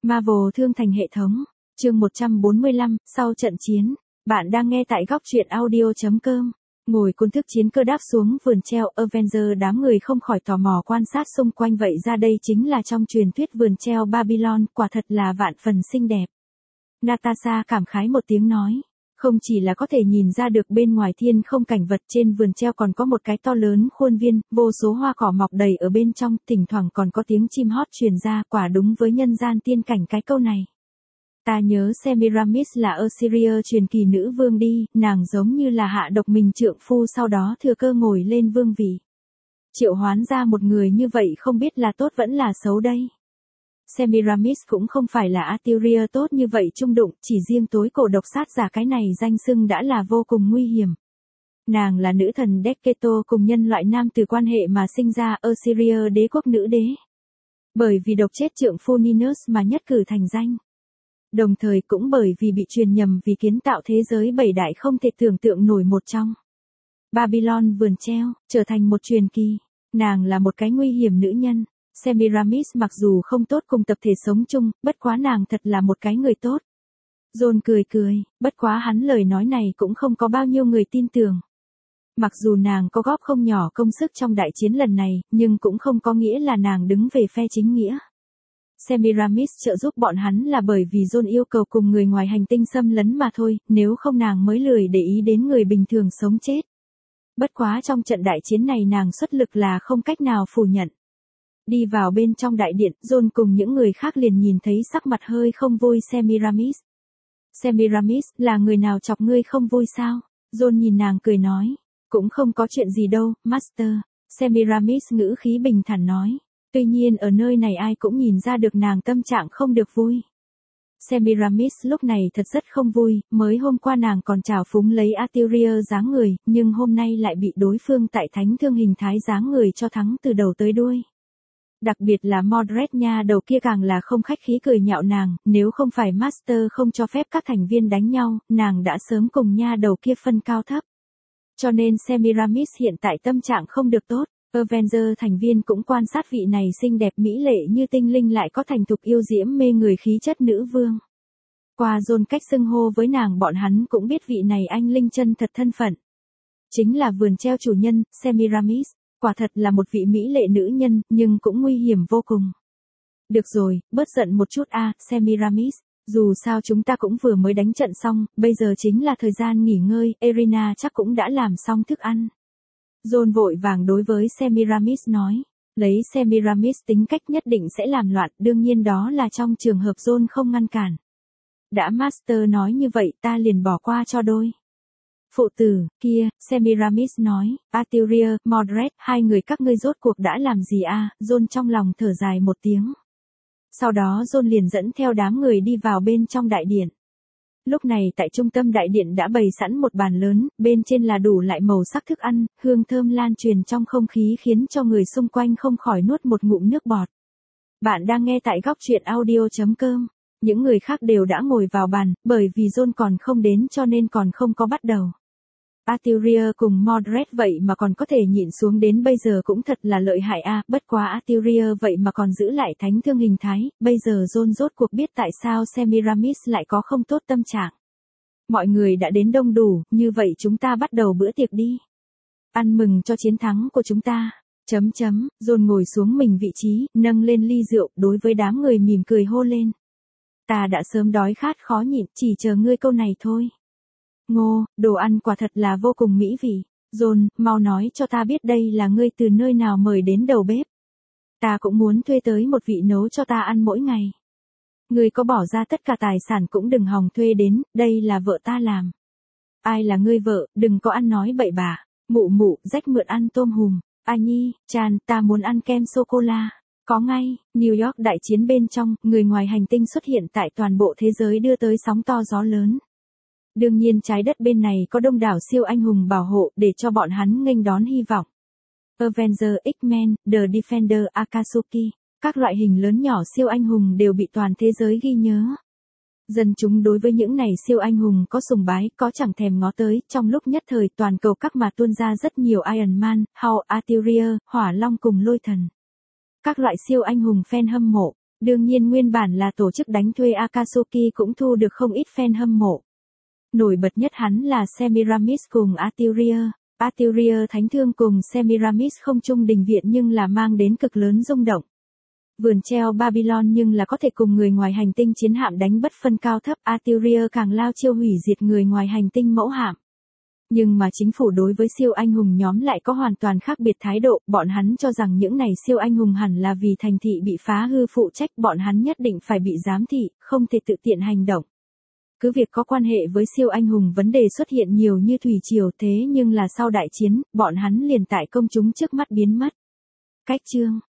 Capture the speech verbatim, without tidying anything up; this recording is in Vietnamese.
Marvel thương thành hệ thống. Chương một trăm bốn mươi lăm, sau trận chiến. Bạn đang nghe tại góc truyện audio chấm com. Ngồi cuốn thức chiến cơ đáp xuống vườn treo Avenger, đám người không khỏi tò mò quan sát xung quanh, vậy ra đây chính là trong truyền thuyết vườn treo Babylon, quả thật là vạn phần xinh đẹp. Natasha cảm khái một tiếng nói. Không chỉ là có thể nhìn ra được bên ngoài thiên không cảnh vật, trên vườn treo còn có một cái to lớn khuôn viên, vô số hoa cỏ mọc đầy ở bên trong, thỉnh thoảng còn có tiếng chim hót truyền ra, quả đúng với nhân gian tiên cảnh cái câu này. Ta nhớ Semiramis là Assyria truyền kỳ nữ vương đi, nàng giống như là hạ độc mình trượng phu sau đó thừa cơ ngồi lên vương vị. Triệu hoán ra một người như vậy không biết là tốt vẫn là xấu đây. Semiramis cũng không phải là Assyria tốt như vậy trung đụng, chỉ riêng tối cổ độc sát giả cái này danh xưng đã là vô cùng nguy hiểm. Nàng là nữ thần Dekketo cùng nhân loại nam từ quan hệ mà sinh ra, Assyria đế quốc nữ đế. Bởi vì độc chết trượng phu Ninus mà nhất cử thành danh. Đồng thời cũng bởi vì bị truyền nhầm vì kiến tạo thế giới bảy đại không thể tưởng tượng nổi một trong. Babylon vườn treo, trở thành một truyền kỳ. Nàng là một cái nguy hiểm nữ nhân. Semiramis mặc dù không tốt cùng tập thể sống chung, bất quá nàng thật là một cái người tốt. John cười cười, bất quá hắn lời nói này cũng không có bao nhiêu người tin tưởng. Mặc dù nàng có góp không nhỏ công sức trong đại chiến lần này, nhưng cũng không có nghĩa là nàng đứng về phe chính nghĩa. Semiramis trợ giúp bọn hắn là bởi vì John yêu cầu cùng người ngoài hành tinh xâm lấn mà thôi, nếu không nàng mới lười để ý đến người bình thường sống chết. Bất quá trong trận đại chiến này nàng xuất lực là không cách nào phủ nhận. Đi vào bên trong đại điện, John cùng những người khác liền nhìn thấy sắc mặt hơi không vui Semiramis. Semiramis, là người nào chọc ngươi không vui sao? John nhìn nàng cười nói. Cũng không có chuyện gì đâu, Master. Semiramis ngữ khí bình thản nói. Tuy nhiên ở nơi này ai cũng nhìn ra được nàng tâm trạng không được vui. Semiramis lúc này thật rất không vui, mới hôm qua nàng còn trào phúng lấy Assyria dáng người, nhưng hôm nay lại bị đối phương tại thánh thương hình thái dáng người cho thắng từ đầu tới đuôi. Đặc biệt là Mordred nha đầu kia càng là không khách khí cười nhạo nàng, nếu không phải Master không cho phép các thành viên đánh nhau, nàng đã sớm cùng nha đầu kia phân cao thấp. Cho nên Semiramis hiện tại tâm trạng không được tốt. Avenger thành viên cũng quan sát vị này xinh đẹp mỹ lệ như tinh linh lại có thành thục yêu diễm mê người khí chất nữ vương. Qua John cách xưng hô với nàng, bọn hắn cũng biết vị này anh linh chân thật thân phận. Chính là vườn treo chủ nhân, Semiramis. Quả thật là một vị mỹ lệ nữ nhân, nhưng cũng nguy hiểm vô cùng. Được rồi, bớt giận một chút a, Semiramis. Dù sao chúng ta cũng vừa mới đánh trận xong, bây giờ chính là thời gian nghỉ ngơi, Irina chắc cũng đã làm xong thức ăn. John vội vàng đối với Semiramis nói. Lấy Semiramis tính cách nhất định sẽ làm loạn, đương nhiên đó là trong trường hợp John không ngăn cản. Đã Master nói như vậy ta liền bỏ qua cho đôi. Phụ tử, kia, Semiramis nói, Assyria, Mordred, hai người các ngươi rốt cuộc đã làm gì a? John trong lòng thở dài một tiếng. Sau đó John liền dẫn theo đám người đi vào bên trong đại điện. Lúc này tại trung tâm đại điện đã bày sẵn một bàn lớn, bên trên là đủ lại màu sắc thức ăn, hương thơm lan truyền trong không khí khiến cho người xung quanh không khỏi nuốt một ngụm nước bọt. Bạn đang nghe tại góc truyện audio chấm com. Những người khác đều đã ngồi vào bàn, bởi vì John còn không đến cho nên còn không có bắt đầu. Assyria cùng Mordred vậy mà còn có thể nhịn xuống đến bây giờ cũng thật là lợi hại a, bất quá Assyria vậy mà còn giữ lại thánh thương hình thái, bây giờ John rốt cuộc biết tại sao Semiramis lại có không tốt tâm trạng. Mọi người đã đến đông đủ, như vậy chúng ta bắt đầu bữa tiệc đi. Ăn mừng cho chiến thắng của chúng ta. Chấm chấm, John ngồi xuống mình vị trí, nâng lên ly rượu, đối với đám người mỉm cười hô lên. Ta đã sớm đói khát khó nhịn, chỉ chờ ngươi câu này thôi. Ngô, đồ ăn quả thật là vô cùng mỹ vị. John, mau nói cho ta biết đây là ngươi từ nơi nào mời đến đầu bếp. Ta cũng muốn thuê tới một vị nấu cho ta ăn mỗi ngày. Ngươi có bỏ ra tất cả tài sản cũng đừng hòng thuê đến, đây là vợ ta làm. Ai là ngươi vợ, đừng có ăn nói bậy bạ. Mụ mụ, rách mượn ăn tôm hùm. A Nhi, Chan, ta muốn ăn kem sô-cô-la. Có ngay, New York đại chiến bên trong, người ngoài hành tinh xuất hiện tại toàn bộ thế giới đưa tới sóng to gió lớn. Đương nhiên trái đất bên này có đông đảo siêu anh hùng bảo hộ để cho bọn hắn nghênh đón hy vọng. Avenger, X-Men, The Defender, Akatsuki, các loại hình lớn nhỏ siêu anh hùng đều bị toàn thế giới ghi nhớ. Dân chúng đối với những này siêu anh hùng có sùng bái, có chẳng thèm ngó tới, trong lúc nhất thời toàn cầu các mà tuôn ra rất nhiều Iron Man, Hulk, Assyria, Hỏa Long cùng Lôi Thần. Các loại siêu anh hùng fan hâm mộ. Đương nhiên nguyên bản là tổ chức đánh thuê Akatsuki cũng thu được không ít fan hâm mộ. Nổi bật nhất hắn là Semiramis cùng Arturia. Arturia thánh thương cùng Semiramis không chung đình viện nhưng là mang đến cực lớn rung động. Vườn treo Babylon nhưng là có thể cùng người ngoài hành tinh chiến hạm đánh bất phân cao thấp. Arturia càng lao chiêu hủy diệt người ngoài hành tinh mẫu hạm. Nhưng mà chính phủ đối với siêu anh hùng nhóm lại có hoàn toàn khác biệt thái độ, bọn hắn cho rằng những này siêu anh hùng hẳn là vì thành thị bị phá hư phụ trách, bọn hắn nhất định phải bị giám thị, không thể tự tiện hành động. Cứ việc có quan hệ với siêu anh hùng vấn đề xuất hiện nhiều như thủy triều thế nhưng là sau đại chiến, bọn hắn liền tại công chúng trước mắt biến mất. Cách chương